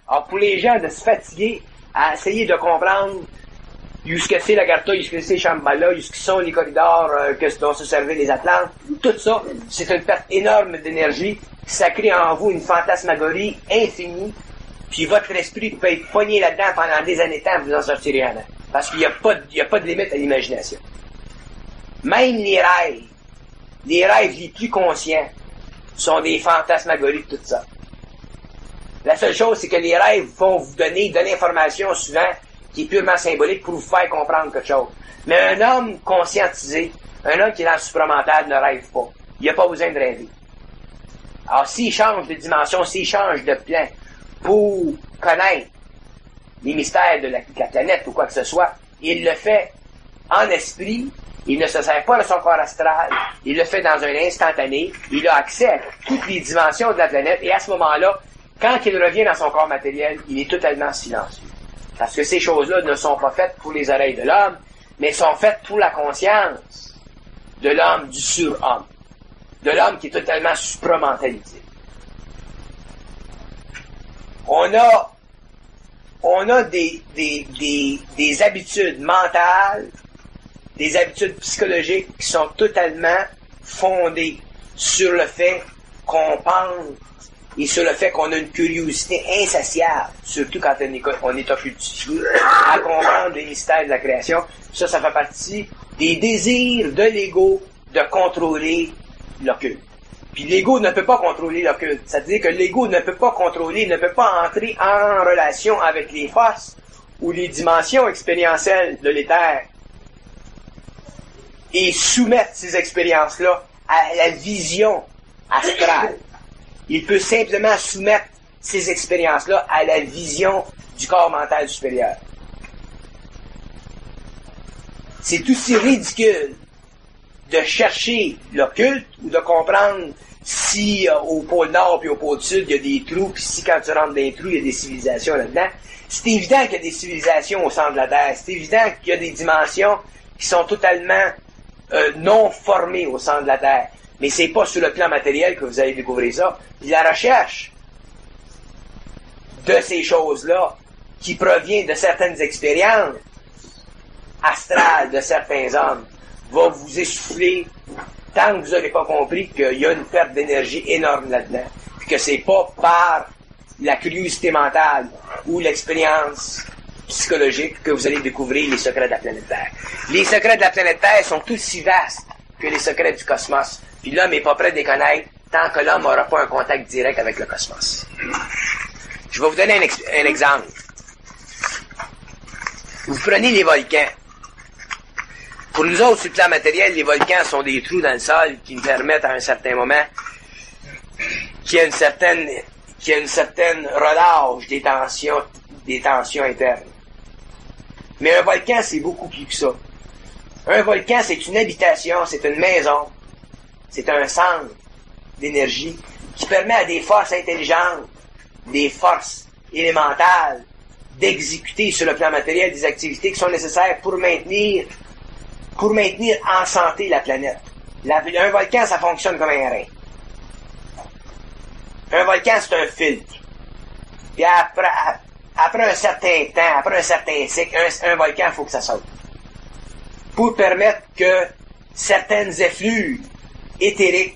Alors, pour les gens de se fatiguer à essayer de comprendre ce que c'est l'Agartha, ce que c'est Shambhala, ce que sont les corridors dont se servaient les Atlantes, tout ça, c'est une perte énorme d'énergie. Ça crée en vous une fantasmagorie infinie, puis votre esprit peut être poigné là-dedans pendant des années de temps, vous en sortirez rien. Parce qu'il n'y a pas de limite à l'imagination. Même les rêves les plus conscients, sont des fantasmagories de tout ça. La seule chose, c'est que les rêves vont vous donner de l'information souvent qui est purement symbolique pour vous faire comprendre quelque chose. Mais un homme conscientisé, un homme qui est dans le supramental ne rêve pas. Il n'a pas besoin de rêver. Alors, s'il change de dimension, s'il change de plan pour connaître les mystères de la planète ou quoi que ce soit, il le fait en esprit, il ne se sert pas de son corps astral, il le fait dans un instantané, il a accès à toutes les dimensions de la planète, et à ce moment-là, quand il revient dans son corps matériel, il est totalement silencieux. Parce que ces choses-là ne sont pas faites pour les oreilles de l'homme, mais sont faites pour la conscience de l'homme, du surhomme, de l'homme qui est totalement supramentalisé. On a des habitudes mentales, des habitudes psychologiques qui sont totalement fondées sur le fait qu'on pense et sur le fait qu'on a une curiosité insatiable, surtout quand on est occultifié, à comprendre les mystères de la création. Ça fait partie des désirs de l'ego de contrôler l'occulte. Puis l'ego ne peut pas contrôler l'occulte. C'est-à-dire que l'ego ne peut pas contrôler, ne peut pas entrer en relation avec les forces ou les dimensions expérientielles de l'éther et soumettre ces expériences-là à la vision astrale. Il peut simplement soumettre ces expériences-là à la vision du corps mental supérieur. C'est aussi ridicule de chercher l'occulte ou de comprendre si au pôle Nord puis au pôle Sud il y a des trous, puis si quand tu rentres dans les trous il y a des civilisations là-dedans. C'est évident qu'il y a des civilisations au centre de la Terre. C'est évident qu'il y a des dimensions qui sont totalement non formées au centre de la Terre. Mais c'est pas sur le plan matériel que vous allez découvrir ça. Puis la recherche de ces choses-là, qui provient de certaines expériences astrales de certains hommes, va vous essouffler tant que vous n'avez pas compris qu'il y a une perte d'énergie énorme là-dedans. Puis que c'est pas par la curiosité mentale ou l'expérience psychologique que vous allez découvrir les secrets de la planète Terre. Les secrets de la planète Terre sont aussi vastes que les secrets du cosmos. Puis l'homme n'est pas prêt de les connaître tant que l'homme n'aura pas un contact direct avec le cosmos. Je vais vous donner un exemple. Vous prenez les volcans. Pour nous autres, sur le plan matériel, les volcans sont des trous dans le sol qui nous permettent à un certain moment qu'il y a une certaine relâche des tensions internes. Mais un volcan, c'est beaucoup plus que ça. Un volcan, c'est une habitation, c'est une maison, c'est un centre d'énergie qui permet à des forces intelligentes, des forces élémentales, d'exécuter sur le plan matériel des activités qui sont nécessaires pour maintenir en santé la planète. Un volcan, ça fonctionne comme un rein. Un volcan, c'est un filtre. Puis après un certain temps, après un certain cycle, un volcan, il faut que ça saute. Pour permettre que certaines effluves éthériques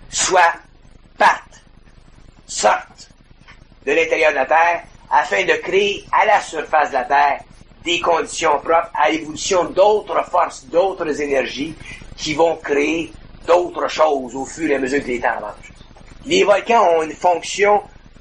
sortent de l'intérieur de la Terre afin de créer à la surface de la Terre des conditions propres à l'évolution d'autres forces, d'autres énergies qui vont créer d'autres choses au fur et à mesure que les temps avancent. Les volcans ont une fonction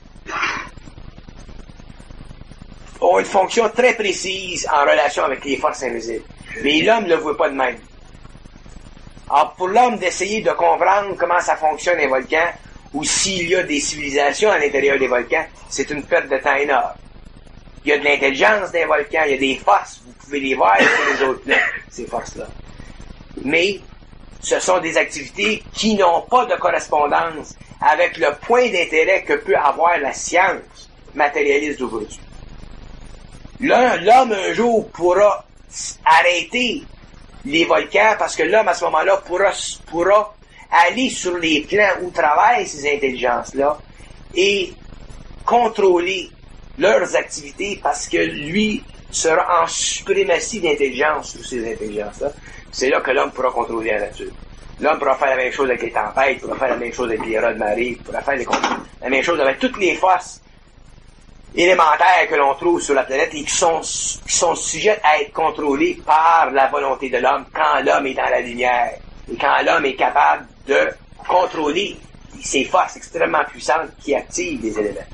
très précise en relation avec les forces invisibles. Mais l'homme ne le voit pas de même. Alors, pour l'homme d'essayer de comprendre comment ça fonctionne un volcan, ou s'il y a des civilisations à l'intérieur des volcans, c'est une perte de temps énorme. Il y a de l'intelligence des volcans, il y a des forces, vous pouvez les voir sur les autres plans, ces forces-là. Mais ce sont des activités qui n'ont pas de correspondance avec le point d'intérêt que peut avoir la science matérialiste d'aujourd'hui. L'homme un jour pourra arrêter les volcans parce que l'homme à ce moment-là pourra aller sur les plans où travaillent ces intelligences-là et contrôler leurs activités parce que lui sera en suprématie d'intelligence sur ces intelligences-là. C'est là que l'homme pourra contrôler la nature. L'homme pourra faire la même chose avec les tempêtes, pourra faire la même chose avec les rats de marée, pourra faire la même chose avec toutes les forces élémentaires que l'on trouve sur la planète et qui sont sujettes à être contrôlées par la volonté de l'homme quand l'homme est dans la lumière et quand l'homme est capable de contrôler ces forces extrêmement puissantes qui activent les éléments.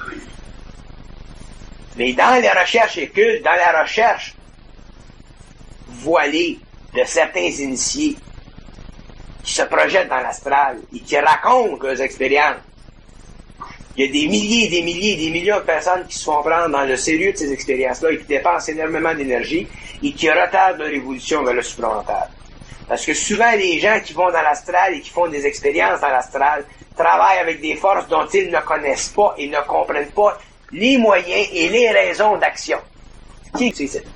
Mais dans les recherches occultes, dans la recherche voilée de certains initiés qui se projettent dans l'astral et qui racontent leurs expériences, il y a des milliers, des milliers, des millions de personnes qui se font prendre dans le sérieux de ces expériences-là et qui dépensent énormément d'énergie et qui retardent leur évolution vers le supramental. Parce que souvent, les gens qui vont dans l'astral et qui font des expériences dans l'astral travaillent avec des forces dont ils ne connaissent pas et ne comprennent pas les moyens et les raisons d'action. Qui c'est ça?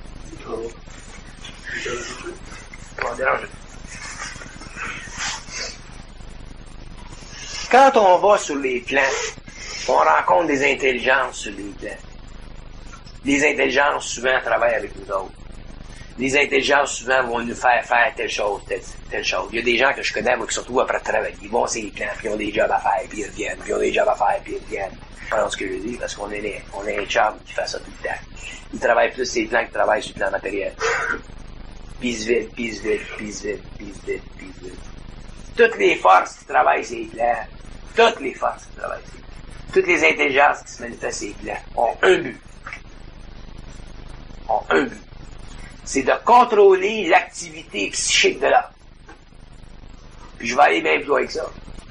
Quand on va sur les plans, on rencontre des intelligences sur les plans. Les intelligences, souvent, travaillent avec nous autres. Les intelligences, souvent, vont nous faire telle chose, telle chose. Il y a des gens que je connais, moi, qui surtout après travailler. Ils vont sur les plans, puis ils ont des jobs à faire, puis ils reviennent, puis ils ont des jobs à faire, puis ils reviennent. Je pense ce que je dis, parce qu'on est un chum qui fait ça tout le temps. Ils travaillent plus sur les plans qu'ils travaillent sur le plan matériel. Puis ils se vident, puis ils se vident, puis ils se vident, puis ils se vident, puis ils se vident. Toutes les forces qui travaillent sur les plans, toutes les forces qui travaillent sur les plans, toutes les intelligences qui se manifestent sur les plans, ont un but. Ont un but. C'est de contrôler l'activité psychique de l'homme. Puis je vais aller même plus loin que ça.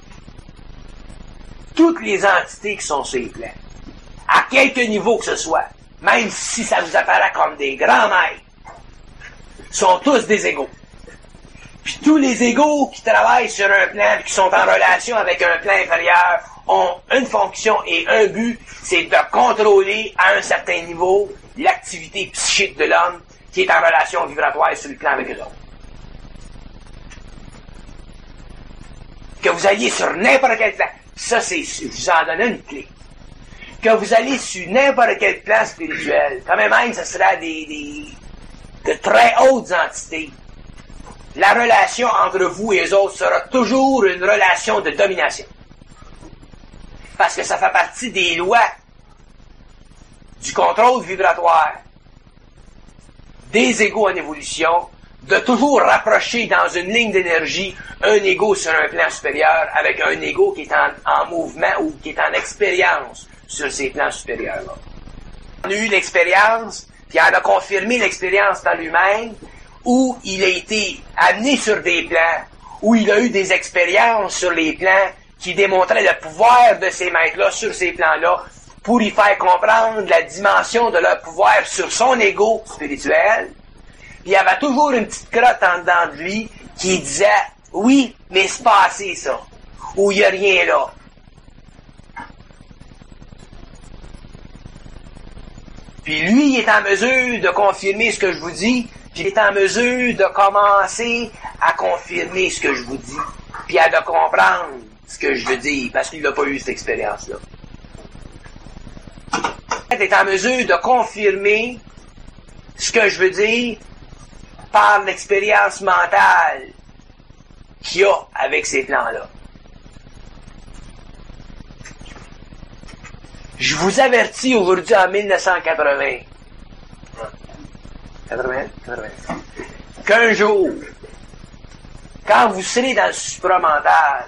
Toutes les entités qui sont sur les plans, à quelque niveau que ce soit, même si ça vous apparaît comme des grands maîtres, sont tous des égaux. Puis tous les égaux qui travaillent sur un plan, qui sont en relation avec un plan inférieur, ont une fonction et un but, c'est de contrôler à un certain niveau l'activité psychique de l'homme qui est en relation vibratoire sur le plan avec eux autres. Que vous alliez sur n'importe quel plan, ça c'est, je vous en donne une clé. Que vous allez sur n'importe quel plan spirituel, quand même ce sera de très hautes entités. La relation entre vous et les autres sera toujours une relation de domination. Parce que ça fait partie des lois du contrôle vibratoire des égaux en évolution, de toujours rapprocher dans une ligne d'énergie un égaux sur un plan supérieur avec un égaux qui est en mouvement ou qui est en expérience sur ces plans supérieurs-là. On a eu l'expérience, puis on a confirmé l'expérience dans lui-même, où il a été amené sur des plans, où il a eu des expériences sur les plans qui démontraient le pouvoir de ces maîtres-là sur ces plans-là, pour y faire comprendre la dimension de leur pouvoir sur son ego spirituel. Puis il y avait toujours une petite crotte en dedans de lui qui disait « Oui, mais c'est pas assez ça. » ou « Il n'y a rien là. » Puis lui, il est en mesure de confirmer ce que je vous dis, puis il est en mesure de commencer à confirmer ce que je vous dis, puis à de comprendre ce que je veux dire, parce qu'il n'a pas eu cette expérience-là. Il est en mesure de confirmer ce que je veux dire par l'expérience mentale qu'il a avec ces plans-là. Je vous avertis aujourd'hui en 1980, qu'un jour, quand vous serez dans le supramental,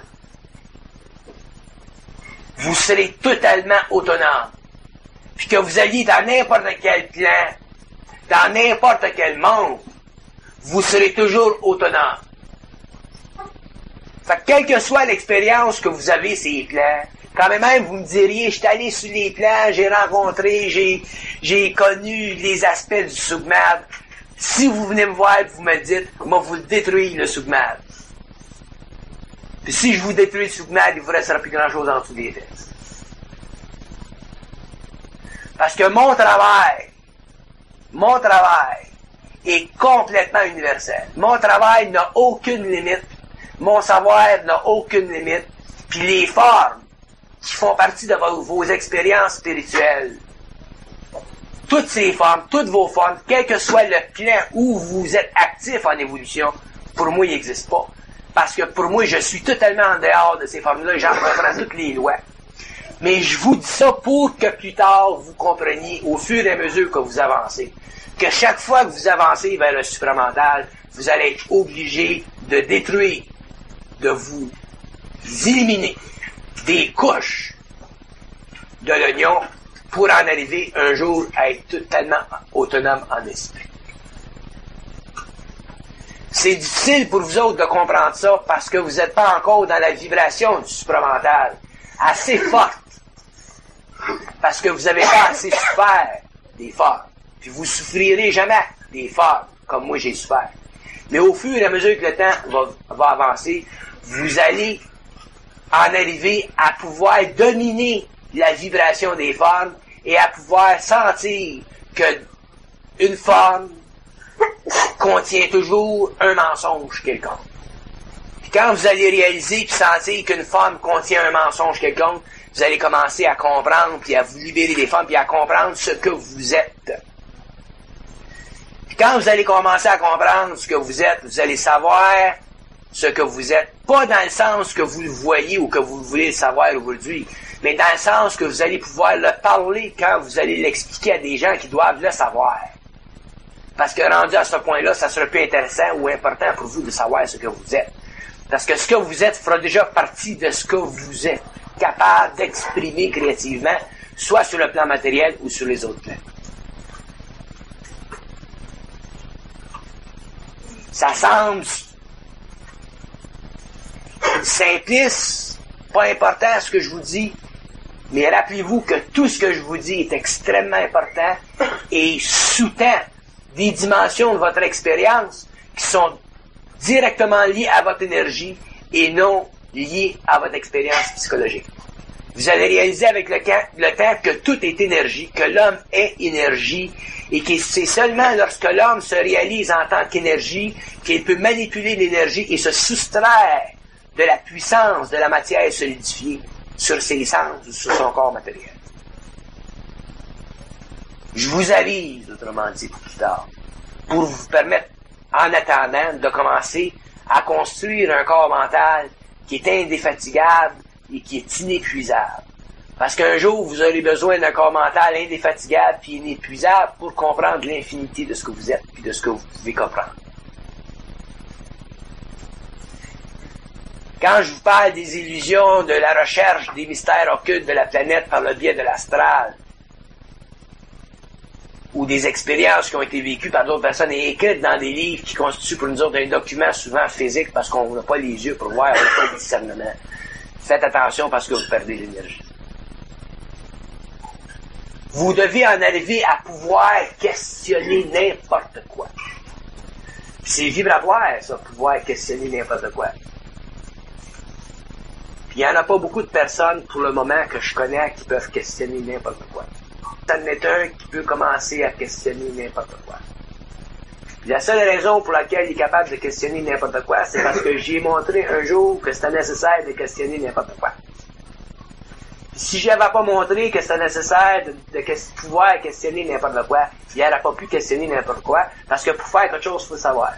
vous serez totalement autonome. Puis que vous alliez dans n'importe quel plan, dans n'importe quel monde, vous serez toujours autonome. Fait que quelle que soit l'expérience que vous avez sur les plans, quand même vous me diriez, je suis allé sur les plans, j'ai rencontré, j'ai connu les aspects du Sougmad. Si vous venez me voir et vous me dites, moi vous détruire le Sougmad. Puis si je vous détruis le Sougmad, il vous restera plus grand chose en dessous des fesses. Parce que mon travail est complètement universel. Mon travail n'a aucune limite. Mon savoir n'a aucune limite. Puis les formes qui font partie de vos expériences spirituelles toutes ces formes, toutes vos formes, quel que soit le plan où vous êtes actif en évolution, pour moi, il n'existe pas. Parce que pour moi, je suis totalement en dehors de ces formes-là et j'en comprends toutes les lois. Mais je vous dis ça pour que plus tard, vous compreniez, au fur et à mesure que vous avancez, que chaque fois que vous avancez vers le supramental, vous allez être obligé de détruire, de vous éliminer des couches de l'oignon pour en arriver un jour à être totalement autonome en esprit. C'est difficile pour vous autres de comprendre ça parce que vous n'êtes pas encore dans la vibration du supramental assez forte. Parce que vous n'avez pas assez souffert des formes. Puis vous souffrirez jamais des formes comme moi j'ai souffert. Mais au fur et à mesure que le temps va avancer, vous allez en arriver à pouvoir dominer la vibration des formes et à pouvoir sentir que une forme contient toujours un mensonge quelconque. Puis quand vous allez réaliser et sentir qu'une forme contient un mensonge quelconque, vous allez commencer à comprendre, puis à vous libérer des formes, puis à comprendre ce que vous êtes. Puis quand vous allez commencer à comprendre ce que vous êtes, vous allez savoir ce que vous êtes. Pas dans le sens que vous le voyez ou que vous voulez le savoir aujourd'hui, mais dans le sens que vous allez pouvoir le parler quand vous allez l'expliquer à des gens qui doivent le savoir. Parce que rendu à ce point-là, ça sera plus intéressant ou important pour vous de savoir ce que vous êtes. Parce que ce que vous êtes fera déjà partie de ce que vous êtes capable d'exprimer créativement, soit sur le plan matériel ou sur les autres plans. Ça semble simpliste, pas important ce que je vous dis, mais rappelez-vous que tout ce que je vous dis est extrêmement important et sous-tend des dimensions de votre expérience qui sont directement liées à votre énergie et non liées à votre expérience psychologique. Vous allez réaliser avec le temps que tout est énergie, que l'homme est énergie, et que c'est seulement lorsque l'homme se réalise en tant qu'énergie qu'il peut manipuler l'énergie et se soustraire de la puissance de la matière solidifiée sur ses sens ou sur son corps matériel. Je vous avise, autrement dit, pour plus tard, pour vous permettre, en attendant, de commencer à construire un corps mental qui est indéfatigable et qui est inépuisable. Parce qu'un jour, vous aurez besoin d'un corps mental indéfatigable et inépuisable pour comprendre l'infinité de ce que vous êtes et de ce que vous pouvez comprendre. Quand je vous parle des illusions, de la recherche des mystères occultes de la planète par le biais de l'astral, ou des expériences qui ont été vécues par d'autres personnes et écrites dans des livres qui constituent pour nous autres un document souvent physique parce qu'on n'a pas les yeux pour voir, on n'a pas le discernement. Faites attention parce que vous perdez l'énergie. Vous devez en arriver à pouvoir questionner n'importe quoi. C'est vibratoire, ça, pouvoir questionner n'importe quoi. Puis il n'y en a pas beaucoup de personnes, pour le moment, que je connais, qui peuvent questionner n'importe quoi. Ça en est un qui peut commencer à questionner n'importe quoi. Puis la seule raison pour laquelle il est capable de questionner n'importe quoi, c'est parce que j'ai montré un jour que c'était nécessaire de questionner n'importe quoi. Puis si je n'avais pas montré que c'était nécessaire de pouvoir questionner n'importe quoi, il n'aurait pas pu questionner n'importe quoi, parce que pour faire quelque chose, il faut savoir.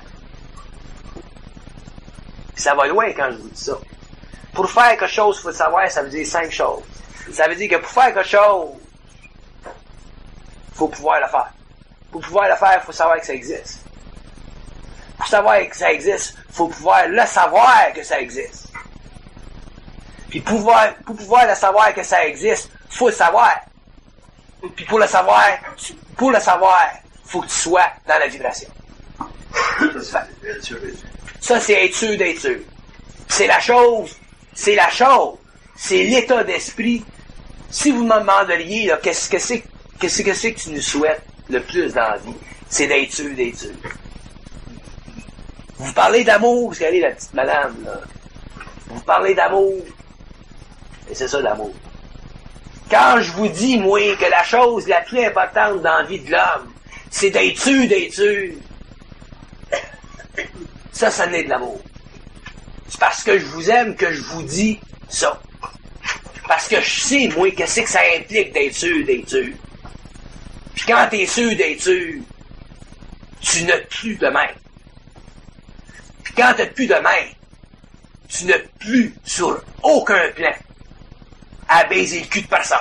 Puis ça va loin quand je vous dis ça. Pour faire quelque chose, il faut savoir, ça veut dire 5 choses. Ça veut dire que pour faire quelque chose, il faut pouvoir le faire. Pour pouvoir le faire, il faut savoir que ça existe. Pour savoir que ça existe, il faut pouvoir le savoir que ça existe. Puis pour pouvoir le savoir que ça existe, il faut le savoir. Puis pour le savoir, il faut que tu sois dans la vibration. Ça, c'est être sûr d'être sûr. C'est la chose. C'est l'état d'esprit. Si vous me demanderiez, là, qu'est-ce que c'est que tu nous souhaites le plus dans la vie? C'est d'être sûr. Vous parlez d'amour, parce qu'elle est la petite madame, là. Vous parlez d'amour. Et c'est ça l'amour. Quand je vous dis, moi, que la chose la plus importante dans la vie de l'homme, c'est d'être sûr. Ça naît de l'amour. C'est parce que je vous aime que je vous dis ça. Parce que je sais, moi, qu'est-ce que ça implique d'être sûr. Puis quand t'es sûr d'être sûr, tu n'as plus de main. Puis quand t'as plus de main, tu n'as plus sur aucun plan à baiser le cul de personne.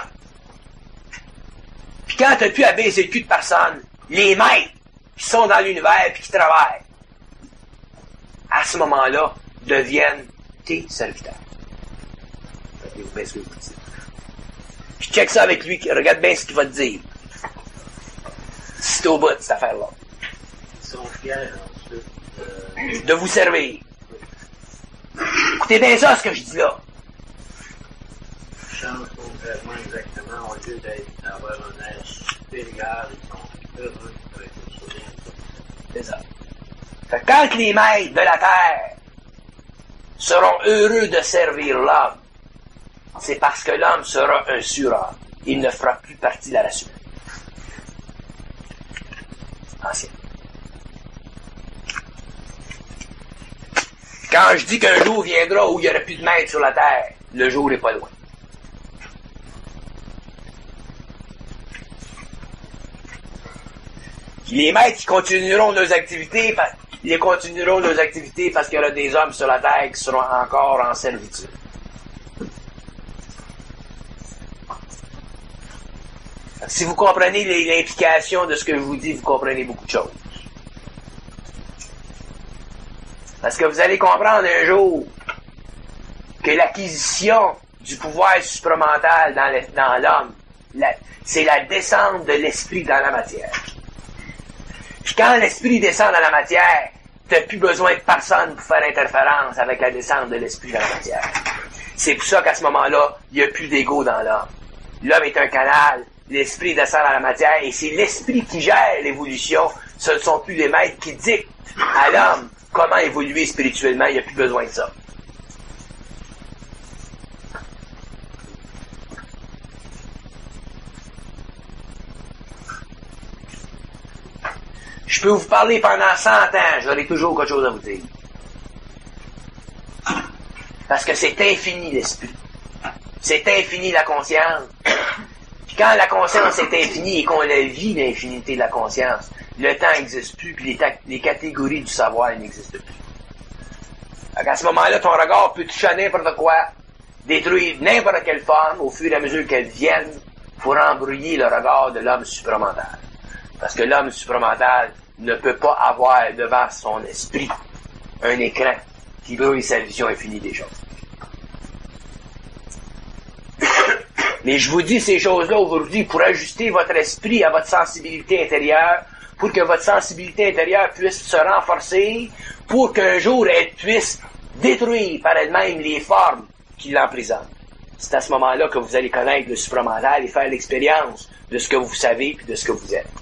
Puis quand t'as plus à baiser le cul de personne, les maîtres qui sont dans l'univers puis qui travaillent, à ce moment-là, deviennent tes serviteurs. Puis check ça avec lui, regarde bien ce qu'il va te dire. C'est au bout de cette affaire-là. Ils sont fiers ensuite de vous servir. Écoutez bien ça, ce que je dis là. Ils changent complètement exactement, au lieu d'avoir un air supérieur, ils sont heureux avec le sourire. C'est ça. Fait que quand les maîtres de la terre seront heureux de servir l'homme, c'est parce que l'homme sera un surhomme. Il ne fera plus partie de la race humaine. Ancien. Quand je dis qu'un jour viendra où il n'y aura plus de maître sur la terre, le jour n'est pas loin. Les maîtres qui continueront nos activités, ils continueront nos activités parce qu'il y aura des hommes sur la terre qui seront encore en servitude. Si vous comprenez l'implication de ce que je vous dis, vous comprenez beaucoup de choses. Parce que vous allez comprendre un jour que l'acquisition du pouvoir supramental dans l'homme, c'est la descente de l'esprit dans la matière. Puis quand l'esprit descend dans la matière, t'as plus besoin de personne pour faire interférence avec la descente de l'esprit dans la matière. C'est pour ça qu'à ce moment-là, il n'y a plus d'ego dans l'homme. L'homme est un canal, l'esprit descend dans la matière, et c'est l'esprit qui gère l'évolution. Ce ne sont plus les maîtres qui dictent à l'homme comment évoluer spirituellement, il n'y a plus besoin de ça. Je peux vous parler pendant 100 ans, j'aurai toujours quelque chose à vous dire. Parce que c'est infini l'esprit. C'est infini la conscience. Puis quand la conscience est infinie et qu'on la vit l'infinité de la conscience, le temps n'existe plus, puis les catégories du savoir n'existent plus. Donc à ce moment-là, ton regard peut toucher à n'importe quoi, détruire n'importe quelle forme au fur et à mesure qu'elle vienne pour embrouiller le regard de l'homme supramental. Parce que l'homme supramental ne peut pas avoir devant son esprit un écran qui brouille sa vision infinie des choses. Mais je vous dis ces choses-là aujourd'hui pour ajuster votre esprit à votre sensibilité intérieure, pour que votre sensibilité intérieure puisse se renforcer, pour qu'un jour elle puisse détruire par elle-même les formes qui l'emprisonnent. C'est à ce moment-là que vous allez connaître le supramental et faire l'expérience de ce que vous savez et de ce que vous êtes.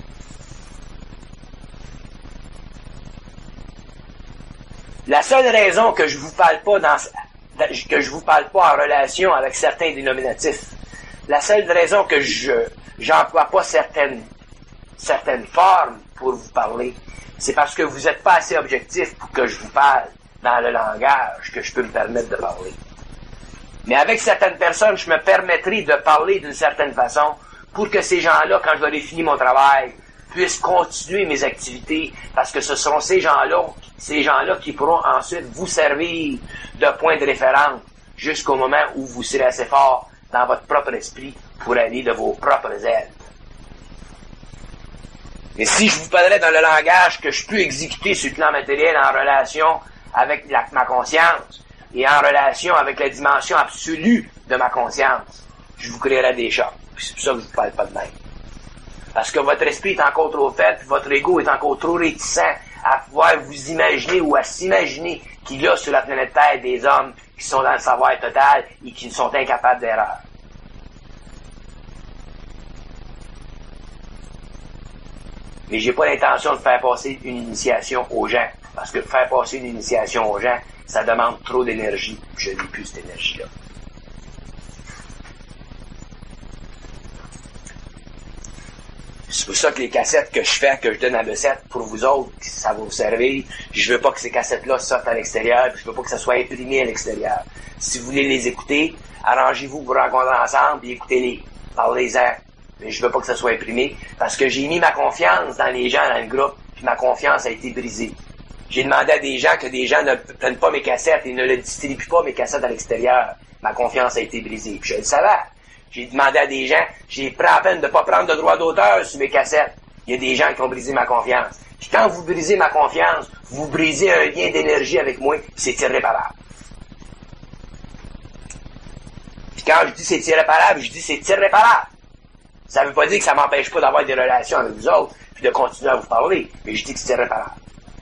La seule raison que je vous parle pas en relation avec certains dénominatifs, la seule raison que j'emploie pas certaines formes pour vous parler, c'est parce que vous n'êtes pas assez objectif pour que je vous parle dans le langage que je peux me permettre de parler. Mais avec certaines personnes, je me permettrai de parler d'une certaine façon pour que ces gens-là, quand j'aurai fini mon travail, puissent continuer mes activités, parce que ce seront ces gens-là qui pourront ensuite vous servir de point de référence jusqu'au moment où vous serez assez fort dans votre propre esprit pour aller de vos propres ailes. Mais si je vous parlerais dans le langage que je peux exécuter sur le plan matériel en relation avec ma conscience et en relation avec la dimension absolue de ma conscience, je vous créerais des chocs. Puis c'est pour ça que je vous parle pas de même. Parce que votre esprit est encore trop faible, puis votre ego est encore trop réticent à pouvoir vous imaginer ou à s'imaginer qu'il y a sur la planète Terre des hommes qui sont dans le savoir total et qui sont incapables d'erreur. Mais j'ai pas l'intention de faire passer une initiation aux gens, parce que faire passer une initiation aux gens, ça demande trop d'énergie. Je n'ai plus cette énergie-là. C'est pour ça que les cassettes que je fais, que je donne à Bessette, pour vous autres, ça va vous servir. Je veux pas que ces cassettes-là sortent à l'extérieur, puis je veux pas que ça soit imprimé à l'extérieur. Si vous voulez les écouter, arrangez-vous pour rencontrer ensemble, puis écoutez-les. Parlez-en. mais je veux pas que ça soit imprimé, parce que j'ai mis ma confiance dans les gens dans le groupe, puis ma confiance a été brisée. J'ai demandé à des gens que des gens ne prennent pas mes cassettes et ne le distribuent pas mes cassettes à l'extérieur. Ma confiance a été brisée, puis je le savais. J'ai demandé à des gens, j'ai pris la peine de pas prendre de droit d'auteur sur mes cassettes. Il y a des gens qui ont brisé ma confiance. Puis quand vous brisez ma confiance, vous brisez un lien d'énergie avec moi, c'est irréparable. Puis quand je dis c'est irréparable, je dis c'est irréparable. Ça veut pas dire que ça m'empêche pas d'avoir des relations avec vous autres, puis de continuer à vous parler, mais je dis que c'est irréparable.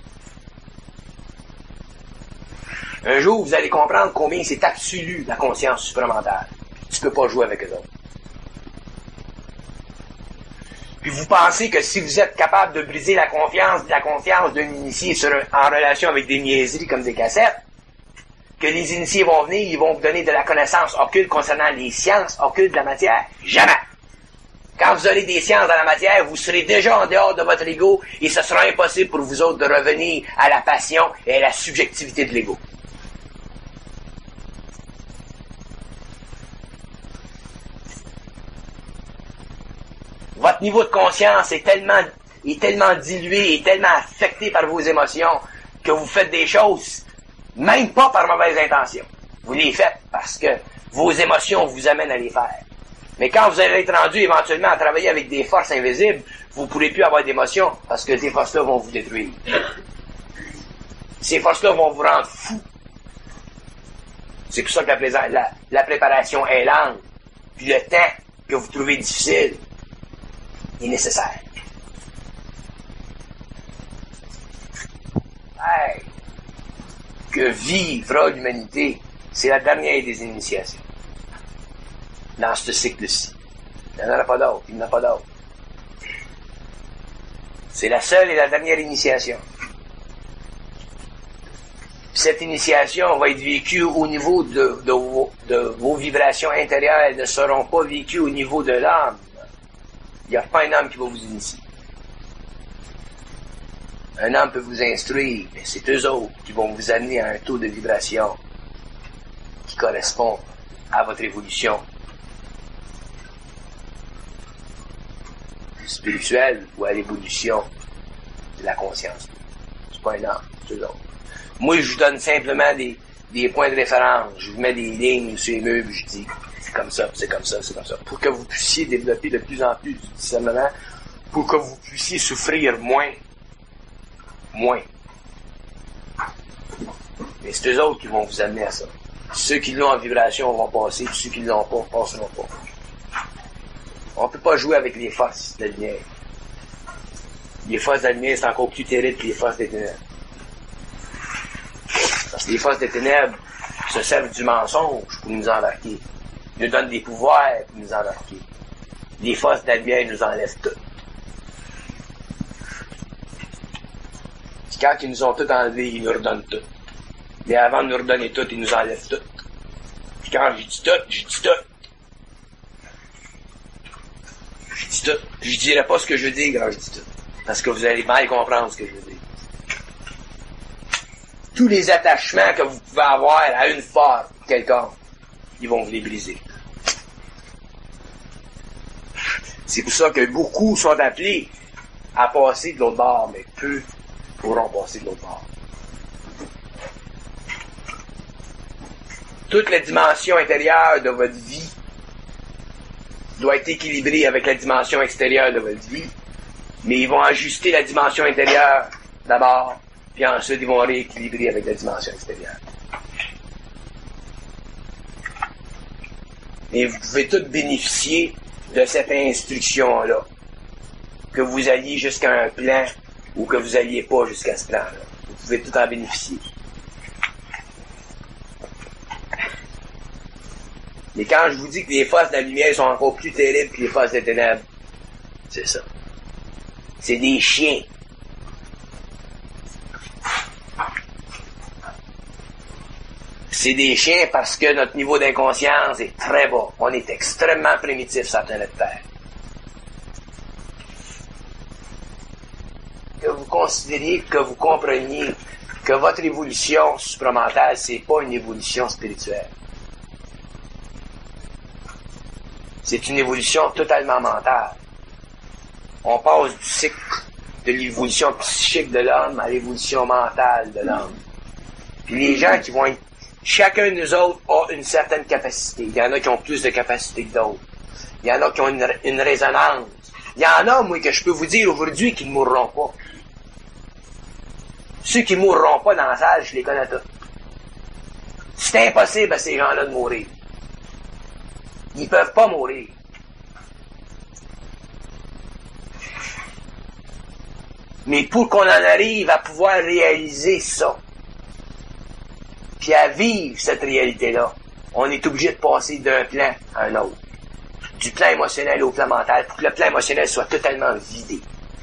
Un jour, vous allez comprendre combien c'est absolu, la conscience supramentale. Tu peux pas jouer avec eux autres. Puis vous pensez que si vous êtes capable de briser la confiance d'un initié en relation avec des niaiseries comme des cassettes, que les initiés vont venir, ils vont vous donner de la connaissance occulte concernant les sciences occultes de la matière? Jamais! Quand vous aurez des sciences dans la matière, vous serez déjà en dehors de votre ego et ce sera impossible pour vous autres de revenir à la passion et à la subjectivité de l'ego. Votre niveau de conscience est tellement dilué et tellement affecté par vos émotions que vous faites des choses, même pas par mauvaise intention. Vous les faites parce que vos émotions vous amènent à les faire. Mais quand vous allez être rendu éventuellement à travailler avec des forces invisibles, vous ne pourrez plus avoir d'émotions parce que ces forces-là vont vous détruire. Ces forces-là vont vous rendre fou. C'est pour ça que la préparation est lente. Puis le temps que vous trouvez difficile est nécessaire. Hey, que vivra l'humanité, c'est la dernière des initiations. Dans ce cycle-ci. Il n'y en aura pas d'autre. Il n'y en a pas d'autre. C'est la seule et la dernière initiation. Cette initiation va être vécue au niveau de vos vibrations intérieures. Elles ne seront pas vécues au niveau de l'âme. Il n'y a pas un homme qui va vous initier. Un homme peut vous instruire, mais c'est eux autres qui vont vous amener à un taux de vibration qui correspond à votre évolution spirituelle ou à l'évolution de la conscience. C'est pas un homme, c'est eux autres. Moi, je vous donne simplement des points de référence. Je vous mets des lignes sur les murs, je dis c'est comme ça, c'est comme ça, c'est comme ça. Pour que vous puissiez développer de plus en plus du discernement, pour que vous puissiez souffrir moins. Mais c'est eux autres qui vont vous amener à ça. Ceux qui l'ont en vibration vont passer, puis ceux qui l'ont pas, passeront pas. On ne peut pas jouer avec les forces de la lumière. Les forces de la lumière, c'est encore plus terrible que les forces des ténèbres. Parce que les forces des ténèbres se servent du mensonge pour nous embarquer. Ils nous donnent des pouvoirs pour nous embarquer. Les forces de la lumière nous enlèvent tout. Puis quand ils nous ont tout enlevé, ils nous redonnent tout. Mais avant de nous redonner tout, ils nous enlèvent tout. Puis quand je dis tout, je dis tout. Je dis tout. Je dirai pas ce que je dis quand je dis tout. Parce que vous allez mal comprendre ce que je veux dire. Tous les attachements que vous pouvez avoir à une forme quelconque, ils vont vous les briser. C'est pour ça que beaucoup sont appelés à passer de l'autre bord, mais peu pourront passer de l'autre bord. Toute la dimension intérieure de votre vie doit être équilibrée avec la dimension extérieure de votre vie, mais ils vont ajuster la dimension intérieure d'abord, puis ensuite ils vont rééquilibrer avec la dimension extérieure. Et vous pouvez tous bénéficier de cette instruction-là, que vous alliez jusqu'à un plan ou que vous alliez pas jusqu'à ce plan-là. Vous pouvez tout en bénéficier. Mais quand je vous dis que les forces de la lumière sont encore plus terribles que les forces des ténèbres, c'est ça. C'est des chiens. C'est des chiens parce que notre niveau d'inconscience est très bas. On est extrêmement primitif sur la planète Terre. Que vous considériez, que vous compreniez que votre évolution supramentale, c'est pas une évolution spirituelle. C'est une évolution totalement mentale. On passe du cycle de l'évolution psychique de l'homme à l'évolution mentale de l'homme. Puis les gens qui vont être... Chacun de nous autres a une certaine capacité. Il y en a qui ont plus de capacité que d'autres. Il y en a qui ont une résonance. Il y en a, moi, que je peux vous dire aujourd'hui, qui ne mourront pas. Ceux qui ne mourront pas dans la salle, je les connais tous. C'est impossible à ces gens-là de mourir. Ils ne peuvent pas mourir. Mais pour qu'on en arrive à pouvoir réaliser ça, puis à vivre cette réalité-là, on est obligé de passer d'un plan à un autre. Du plan émotionnel au plan mental, pour que le plan émotionnel soit totalement vidé.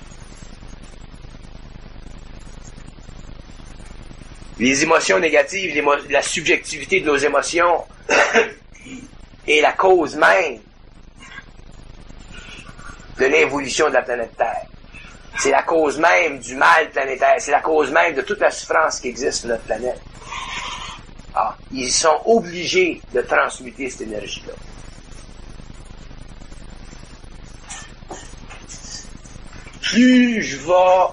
Les émotions négatives, la subjectivité de nos émotions est la cause même de l'évolution de la planète Terre. C'est la cause même du mal planétaire. C'est la cause même de toute la souffrance qui existe sur notre planète. Ah, ils sont obligés de transmuter cette énergie-là. Plus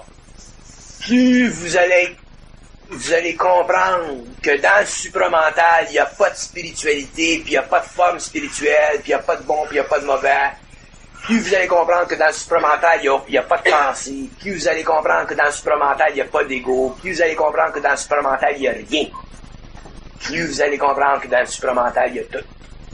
vous allez comprendre que dans le supramental, il n'y a pas de spiritualité, puis il n'y a pas de forme spirituelle, puis il n'y a pas de bon, puis il n'y a pas de mauvais. Plus vous allez comprendre que dans le supramental, il n'y a pas de pensée. Plus vous allez comprendre que dans le supramental, il n'y a pas d'ego. Plus vous allez comprendre que dans le supramental, il n'y a rien. Plus vous allez comprendre que dans le supramental, il y a tout.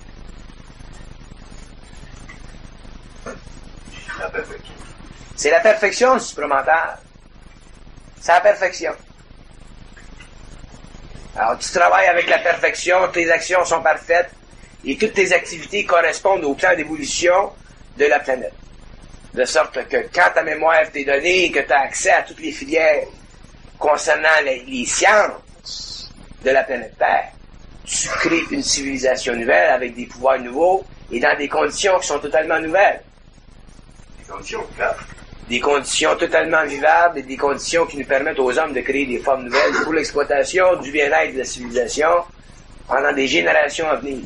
La perfection. C'est la perfection, le supramental. C'est la perfection. Alors, tu travailles avec la perfection, tes actions sont parfaites, et toutes tes activités correspondent au plan d'évolution de la planète. De sorte que quand ta mémoire t'est donnée et que tu as accès à toutes les filières concernant les sciences de la planète Terre, tu crées une civilisation nouvelle avec des pouvoirs nouveaux et dans des conditions qui sont totalement nouvelles. Des conditions vivables. Des conditions totalement vivables et des conditions qui nous permettent aux hommes de créer des formes nouvelles pour l'exploitation du bien-être de la civilisation pendant des générations à venir.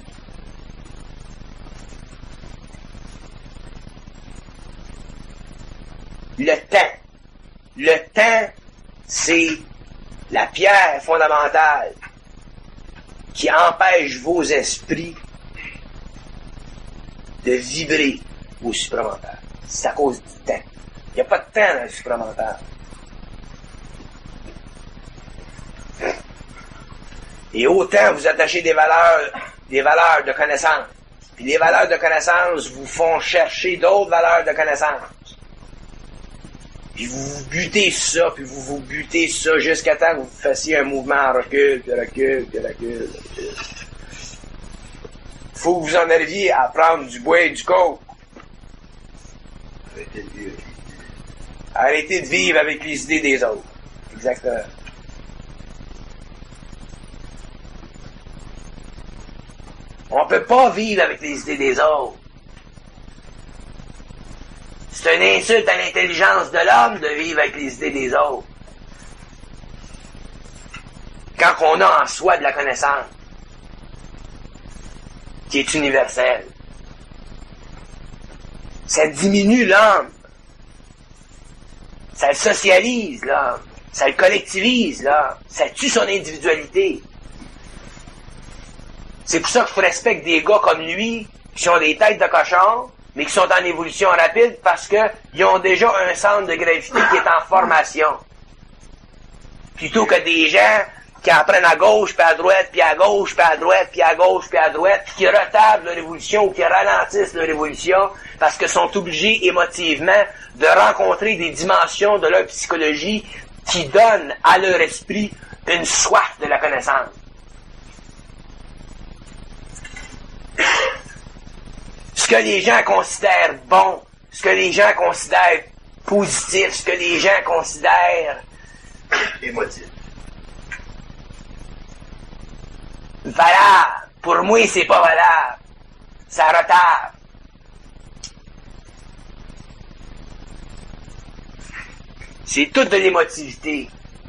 Le temps, c'est la pierre fondamentale qui empêche vos esprits de vibrer au supramental. C'est à cause du temps. Il n'y a pas de temps dans le supramental. Et autant vous attachez des valeurs de connaissance. Puis les valeurs de connaissance vous font chercher d'autres valeurs de connaissance. Puis vous vous butez sur ça, puis vous butez sur ça jusqu'à temps que vous fassiez un mouvement en recul, puis recul. Faut que vous en arriviez à prendre du bois et du coke. Arrêtez de vivre avec les idées des autres. Exactement. On peut pas vivre avec les idées des autres. C'est une insulte à l'intelligence de l'homme de vivre avec les idées des autres. Quand on a en soi de la connaissance, qui est universelle, ça diminue l'homme. Ça le socialise, l'homme. Ça le collectivise, l'homme. Ça tue son individualité. C'est pour ça qu'il respecte des gars comme lui, qui ont des têtes de cochon, mais qui sont en évolution rapide parce qu'ils ont déjà un centre de gravité qui est en formation. Plutôt que des gens qui apprennent à gauche, puis à droite, puis à gauche, puis à droite, puis à gauche, puis à droite, puis qui retardent leur évolution ou qui ralentissent leur évolution parce qu'ils sont obligés émotivement de rencontrer des dimensions de leur psychologie qui donnent à leur esprit une soif de la connaissance. Ce que les gens considèrent bon, ce que les gens considèrent positif, ce que les gens considèrent émotif. Valable. Pour moi, c'est pas valable. Ça retarde. C'est toute de l'émotivité.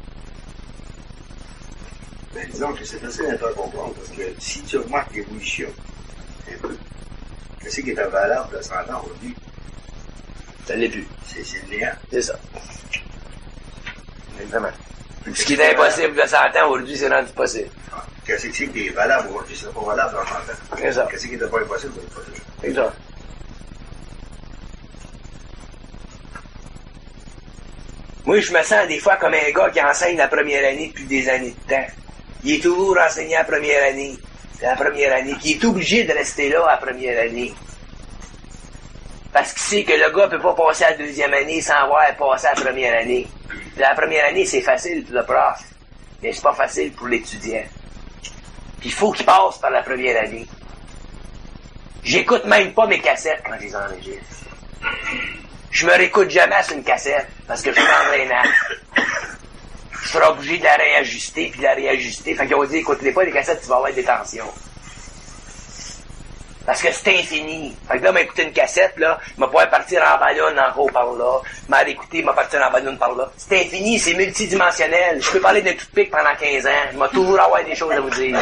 Ben, disons que c'est facile à faire comprendre parce que si tu remarques l'évolution, un peu, Qu'est-ce qui était valable de 100 ans aujourd'hui? Ça l'est plus. C'est le néant. C'est ça. Exactement. Ce qui est impossible de 100 ans, aujourd'hui, c'est rendu possible. Qu'est-ce qui est valable aujourd'hui? C'est pas valable dans 100 ans. C'est ça. Qu'est-ce qui n'était pas impossible? C'est ça. Moi, je me sens des fois comme un gars qui enseigne la première année depuis des années de temps. Il est toujours enseigné à la première année. C'est la première année. Qui est obligé de rester là à la première année. Parce qu'il sait que le gars peut pas passer à la deuxième année sans avoir passé à la première année. Puis la première année, c'est facile pour le prof. Mais c'est pas facile pour l'étudiant. Puis il faut qu'il passe par la première année. J'écoute même pas mes cassettes quand je les enregistre. Je me réécoute jamais sur une cassette parce que je prendrai un acte. Je serai obligé de la réajuster puis de la réajuster. Fait qu'ils ont dit, écoute-les pas les cassettes, tu vas avoir des tensions. Parce que c'est infini. Fait que là, m'écouter une cassette, là, m'a pouvoir partir en ballon encore par là, m'a l'écouter, m'a partir en ballon par là. C'est infini, c'est multidimensionnel. Je peux parler d'un tout pic pendant 15 ans. Je vais toujours avoir des choses à vous dire.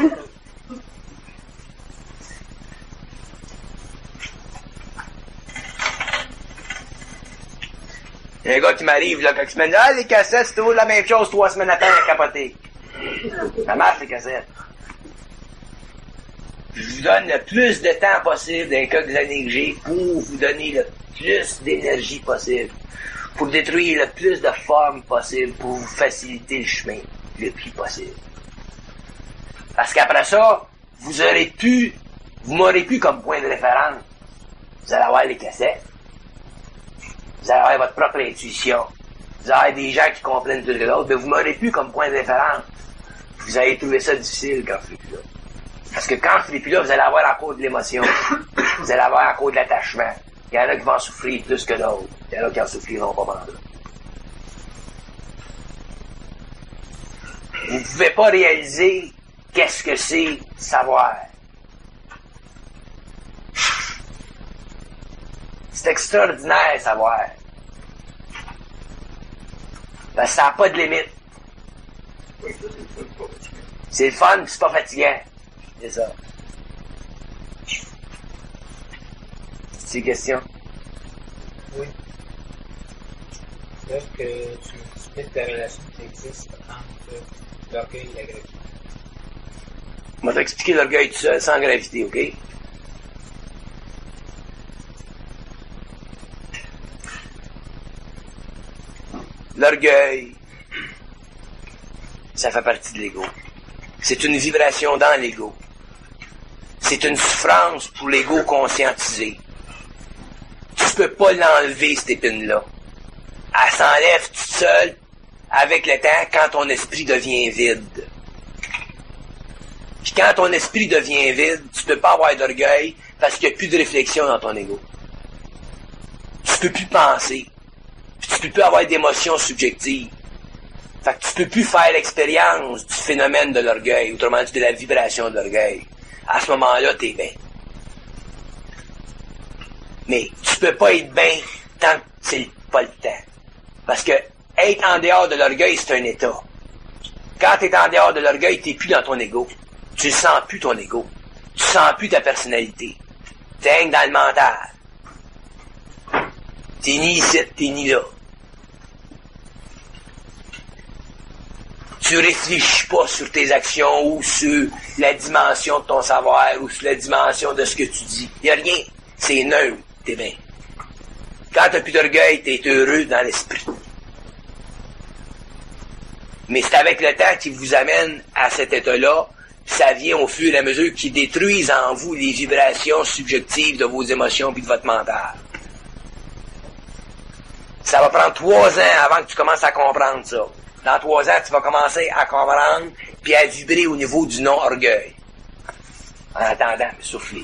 Il y a un gars qui m'arrive, là, quelques semaines, ah, les cassettes, c'est toujours la même chose, 3 semaines après, à capoter. Ça marche, les cassettes. Je vous donne le plus de temps possible d'un cas de l'année que j'ai pour vous donner le plus d'énergie possible, pour détruire le plus de formes possible, pour vous faciliter le chemin le plus possible. Parce qu'après ça, vous m'aurez plus comme point de référence. Vous allez avoir les cassettes. Vous allez avoir votre propre intuition. Vous allez avoir des gens qui comprennent tout de l'autre, mais vous m'aurez plus comme point de référence. Vous allez trouver ça difficile quand je serai plus là. Parce que quand je serai plus là, vous allez avoir encore de l'émotion. Vous allez avoir encore de l'attachement. Il y en a qui vont en souffrir plus que d'autres. Il y en a qui en souffriront pas mal. Vous ne pouvez pas réaliser qu'est-ce que c'est savoir. C'est extraordinaire, savoir. Parce que ça n'a pas de limite. C'est le fun, c'est pas fatigant. C'est ça. C'est une question? Oui. Lorsque tu expliques la relation qui existe entre l'orgueil et la gravité. On va t'expliquer l'orgueil tout seul, sans gravité, OK? L'orgueil, ça fait partie de l'ego. C'est une vibration dans l'ego. C'est une souffrance pour l'ego conscientisé. Tu peux pas l'enlever, cette épine-là. Elle s'enlève toute seule avec le temps quand ton esprit devient vide. Puis quand ton esprit devient vide, tu peux pas avoir d'orgueil parce qu'il n'y a plus de réflexion dans ton ego. Tu peux plus penser. Puis tu peux plus avoir d'émotions subjectives. Fait que tu peux plus faire l'expérience du phénomène de l'orgueil, autrement dit de la vibration de l'orgueil. À ce moment-là, t'es bien. Mais tu peux pas être bien tant que c'est pas le temps. Parce que être en dehors de l'orgueil, c'est un état. Quand t'es en dehors de l'orgueil, t'es plus dans ton ego. Tu sens plus ton ego. Tu sens plus ta personnalité. T'es rien que dans le mental. T'es ni ici, t'es ni là. Tu réfléchis pas sur tes actions ou sur la dimension de ton savoir ou sur la dimension de ce que tu dis. Y a rien. C'est neutre. T'es bien. Quand t'as plus d'orgueil, t'es heureux dans l'esprit. Mais c'est avec le temps qui vous amène à cet état-là, puis ça vient au fur et à mesure qui détruisent en vous les vibrations subjectives de vos émotions puis de votre mental. Ça va prendre 3 ans avant que tu commences à comprendre ça. Dans 3 ans, tu vas commencer à comprendre puis à vibrer au niveau du non-orgueil. En attendant, souffler.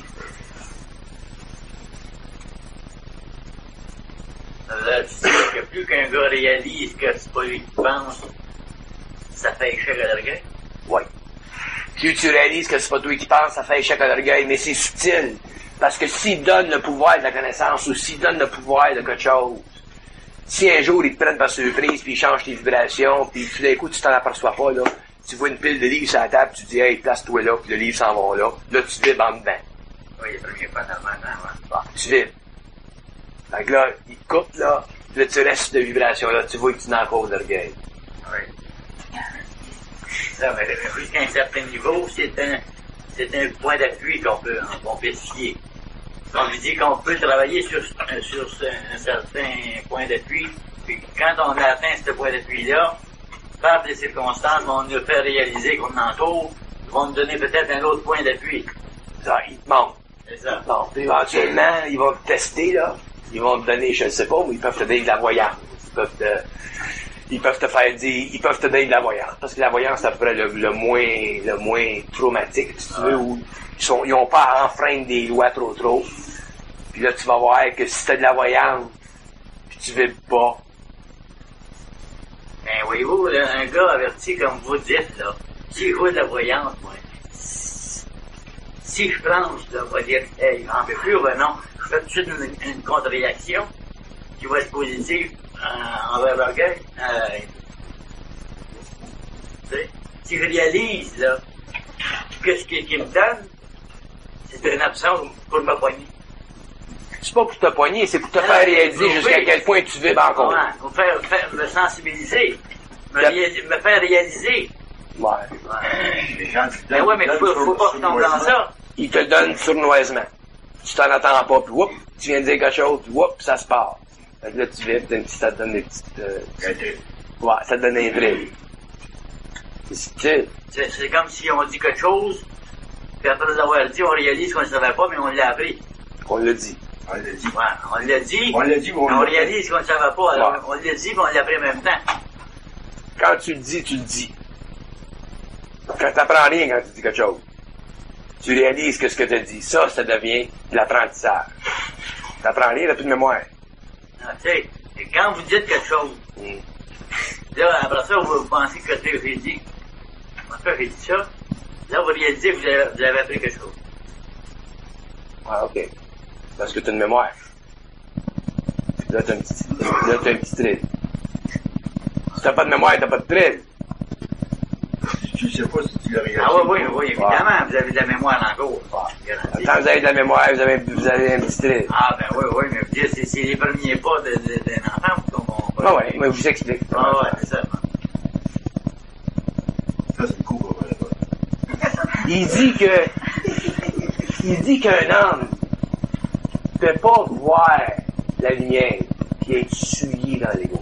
Là, tu sais que plus qu'un gars réalise que c'est pas lui qui pense, ça fait échec à l'orgueil? Oui. Plus tu réalises que c'est pas toi qui penses, ça fait échec à l'orgueil, mais c'est subtil. Parce que s'il donne le pouvoir de la connaissance ou s'il donne le pouvoir de quelque chose, si un jour ils te prennent par surprise puis ils changent tes vibrations puis tout d'un coup tu t'en aperçois pas, là, tu vois une pile de livres sur la table, tu dis hey, place-toi là, puis le livre s'en va là tu vibres en dedans. Oui, le premier pas, normalement, ouais. Bon, tu vibres. Fait que là, il te coupe, là, puis là, tu restes sur cette vibration-là, tu vois que tu n'en causes d'orgueil. Oui. Ça, mais jusqu'à un certain niveau, c'est un point d'appui qu'on peut fier. On lui dit qu'on peut travailler sur un certain point d'appui, puis quand on a atteint ce point d'appui-là, par des circonstances, on nous fait réaliser qu'on en trouve, vont nous donner peut-être un autre point d'appui. Ça, il te manque. C'est ça. Bon, puis éventuellement, ils vont te tester, là. Ils vont te donner, je ne sais pas, mais ils peuvent te donner de la voyance. Ils peuvent te donner de la voyance. Parce que la voyance, c'est à peu près le moins traumatique, si tu veux, où ils n'ont pas à enfreindre des lois trop. Puis là, tu vas voir que si tu as de la voyance, puis tu vibres pas. Ben, voyez-vous, là, un gars averti comme vous dites, là, s'il voit de la voyance, moi, si je planche, là, on va dire, hey, il en veut plus, ben non, je fais tout de suite une contre-réaction qui va être positive envers l'orgueil. Si je réalise, là, que ce qu'il me donne, c'est une absence pour me poigner. C'est pas pour te poigner, c'est pour te faire réaliser jusqu'à quel point tu vibres encore. Ouais, pour me sensibiliser, me faire réaliser. Ouais. Les gens qui Mais ouais, mais faut pas retomber dans ça. Ils te le donnent sournoisement. Tu t'en attends pas, puis whoop, tu viens de dire quelque chose, puis whoop, ça se part. Fait que là, tu vibres, ça te donne des petites... ouais, ça te donne un thrill. C'est comme si on dit quelque chose, puis après l'avoir dit, on réalise qu'on ne savait pas, mais on l'a appris. On l'a dit. On l'a dit. Ouais, on l'a dit, mais on réalise qu'on ne savait pas, alors on l'a dit, puis on l'a appris en même temps. Quand tu le dis, tu le dis. Quand t'apprends rien quand tu dis quelque chose, tu réalises que ce que tu as dit, ça devient de l'apprentissage. T'apprends rien, t'as plus de mémoire. Ah, tu sais, quand vous dites quelque chose, là, après ça, vous pensez que j'ai dit. En fait, j'ai dit ça. Là, vous réalisez que vous avez appris quelque chose. Ah, ok. Parce que t'as une mémoire. Là, t'as un petit thrill. Si t'as pas de mémoire, t'as pas de thrill. Je sais pas si tu l'as réalisé. Ah oui, évidemment, vous avez de la mémoire encore. Quand vous avez de la mémoire, vous avez un petit thrill. Ah ben oui, mais vous dites, c'est les premiers pas d'un enfant, comme on... Ah ouais, mais je vous explique. Ah ouais, c'est ça. Ça, c'est cool, Il dit qu'un homme ne peut pas voir la lumière qui est souillée dans l'ego.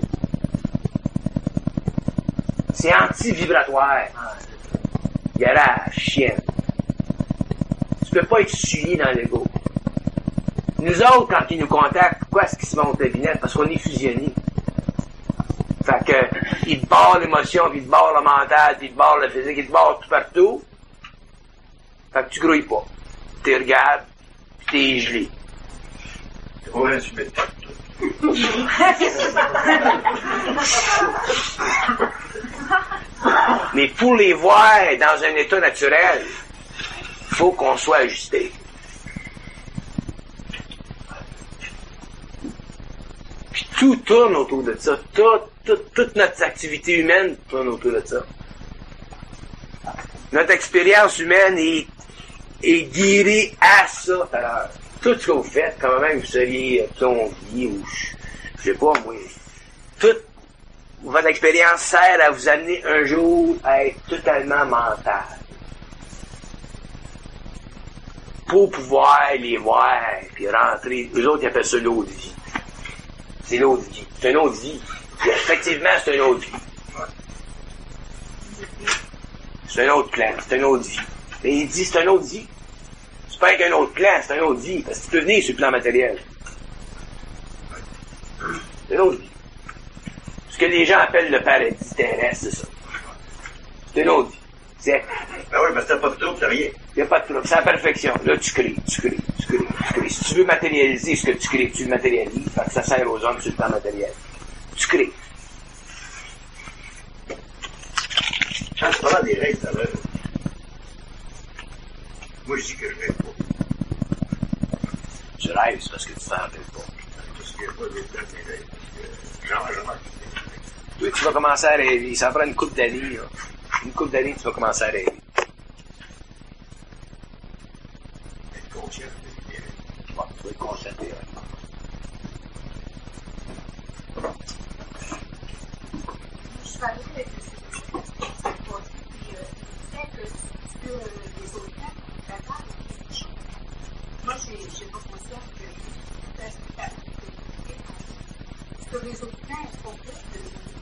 C'est anti-vibratoire. Il y a la chienne. Tu peux pas être souillé dans l'ego. Nous autres, quand ils nous contactent, pourquoi est-ce qu'ils se montent la vinette? Parce qu'on est fusionnés. Fait que, ils te barrent l'émotion, puis ils te barrent le mental, puis ils te barrent le physique, ils te barrent tout partout. Fait que tu grouilles pas. Tu regardes, puis t'es gelé. Ouais, tu mets pas. Mais pour les voir dans un état naturel, il faut qu'on soit ajusté. Puis tout tourne autour de ça. Toute notre activité humaine tourne autour de ça. Notre expérience humaine est guidée à ça. Alors, tout ce que vous faites, quand même, vous seriez plombier ou je sais pas moi. Toute votre expérience sert à vous amener un jour à être totalement mental. Pour pouvoir les voir puis rentrer. Eux autres, ils appellent ça l'autre vie. C'est l'autre vie. C'est une autre vie. Et effectivement, c'est une autre vie. C'est un autre plan. C'est une autre vie. Et il dit, c'est une autre vie. C'est pas qu'un autre plan, c'est une autre vie. Parce que tu peux venir sur le plan matériel. C'est une autre vie. Ce que les gens appellent le paradis terrestre, c'est ça. C'est une autre vie. C'est... Ben oui, parce que t'as pas de trouble, t'as rien. Il n'y a pas de trouble. C'est la perfection. Là, tu crées. Si tu veux matérialiser ce que tu crées, tu le matérialises. Fait que ça sert aux hommes sur le plan matériel. Tu crées. Quand tu parles des règles, ça va. Moi, je dis que je rêve pas. Tu rêves, c'est parce que tu t'en rappelles pas. Parce qu'il n'y a pas de règles. Genre, Toi, tu vas commencer à rêver. Ça prend une couple d'années, là. Une couple d'années, tu vas commencer à rêver. être conscient. parlait de ce qui s'est passé, puis il disait que les autres temps, la femme est quelque chose. Moi, je n'ai pas conscience que ce résultat est complet de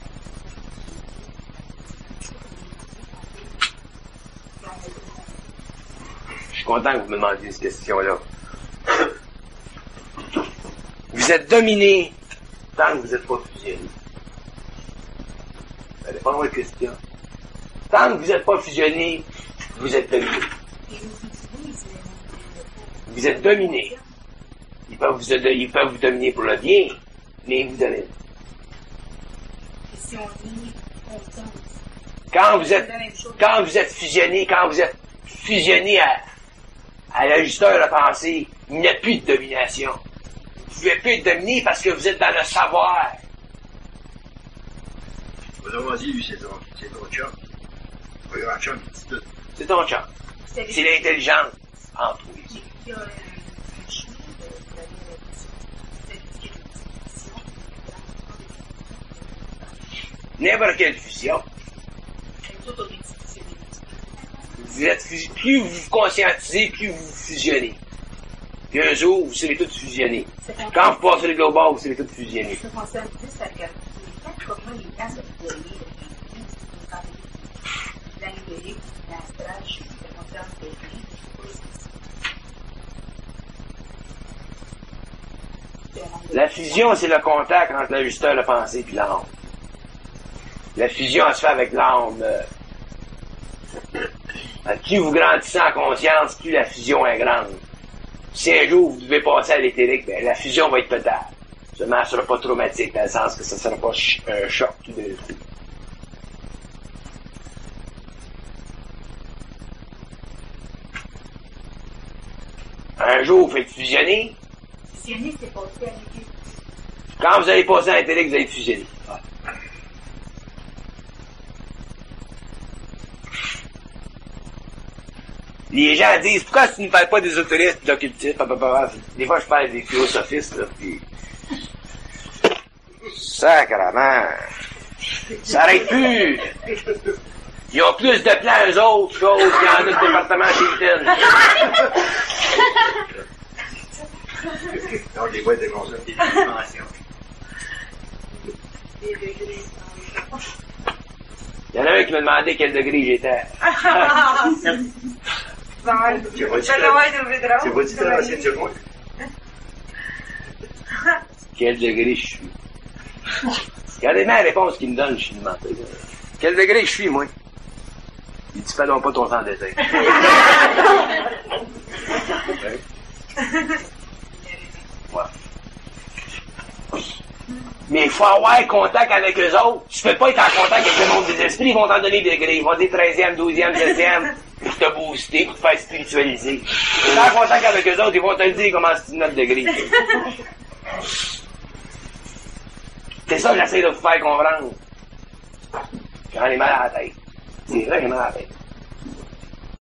Je suis content que vous me demandiez cette question-là. Vous êtes dominé tant que vous n'êtes pas fusionné. Ça dépend de votre question. Tant que vous n'êtes pas fusionné, vous êtes dominé. Vous êtes dominé. Ils peuvent vous dominer pour le bien, mais vous dominent. si on dit confiance. Quand vous êtes fusionné à l'ajusteur de pensée, il n'y a plus de domination. Vous ne pouvez plus être dominé parce que vous êtes dans le savoir. Autrement dit, lui, c'est ton chum. Pas grand chum, c'est tout. C'est ton chum. C'est l'intelligence entre vous. Il y a un chemin de la N'importe quelle fusion. Vous êtes plus vous vous conscientisez, plus vous vous fusionnez. Puis un jour, vous serez tous fusionnés. Quand vous passez le global, vous serez tous fusionnés. Se conscientiser, ça regarde comment les gens se voyaient, l'anglais, l'astral, je suis consciente de La fusion, c'est le contact entre l'ajusteur de pensée et l'âme. La fusion, elle se fait avec l'âme. Plus vous grandissez en conscience, plus la fusion est grande. Si un jour vous devez passer à l'éthérique, ben, la fusion va être totale. Seulement, elle ne sera pas traumatique, dans le sens que ça ne sera pas un choc tout d'un coup. Un jour, vous faites fusionner. fusionner, c'est passé à l'éthérique. Quand vous allez passer à l'éthérique, vous allez fusionner. Les gens disent, pourquoi tu ne parles pas des autoristes, de l'occultisme, des fois je parle des philosophistes, là, pis... Sacrement! Ça arrête plus! Ils ont plus de plans eux autres qu'il y en a de département chez Hilton. Non, les boîtes de console, des dimensions. Il y en a un qui me demandait quel degré j'étais. C'est pas différencié de ce point. Quel degré je suis? Regardez bien la réponse qu'il me donne, je suis demandé. Quel degré je suis, moi? Il dit, fais donc pas ton sang dessin. Ouais. Mais il faut avoir contact avec eux autres. Tu peux pas être en contact avec le monde des esprits, ils vont t'en donner des degrés. Ils vont dire 13e, 12e, 7e, pour te booster, pour te faire spiritualiser. Tu es en contact avec eux autres, ils vont te le dire comment c'est notre degré. C'est ça que j'essaie de vous faire comprendre. J'en ai mal à la tête. C'est vrai, j'ai mal à la tête.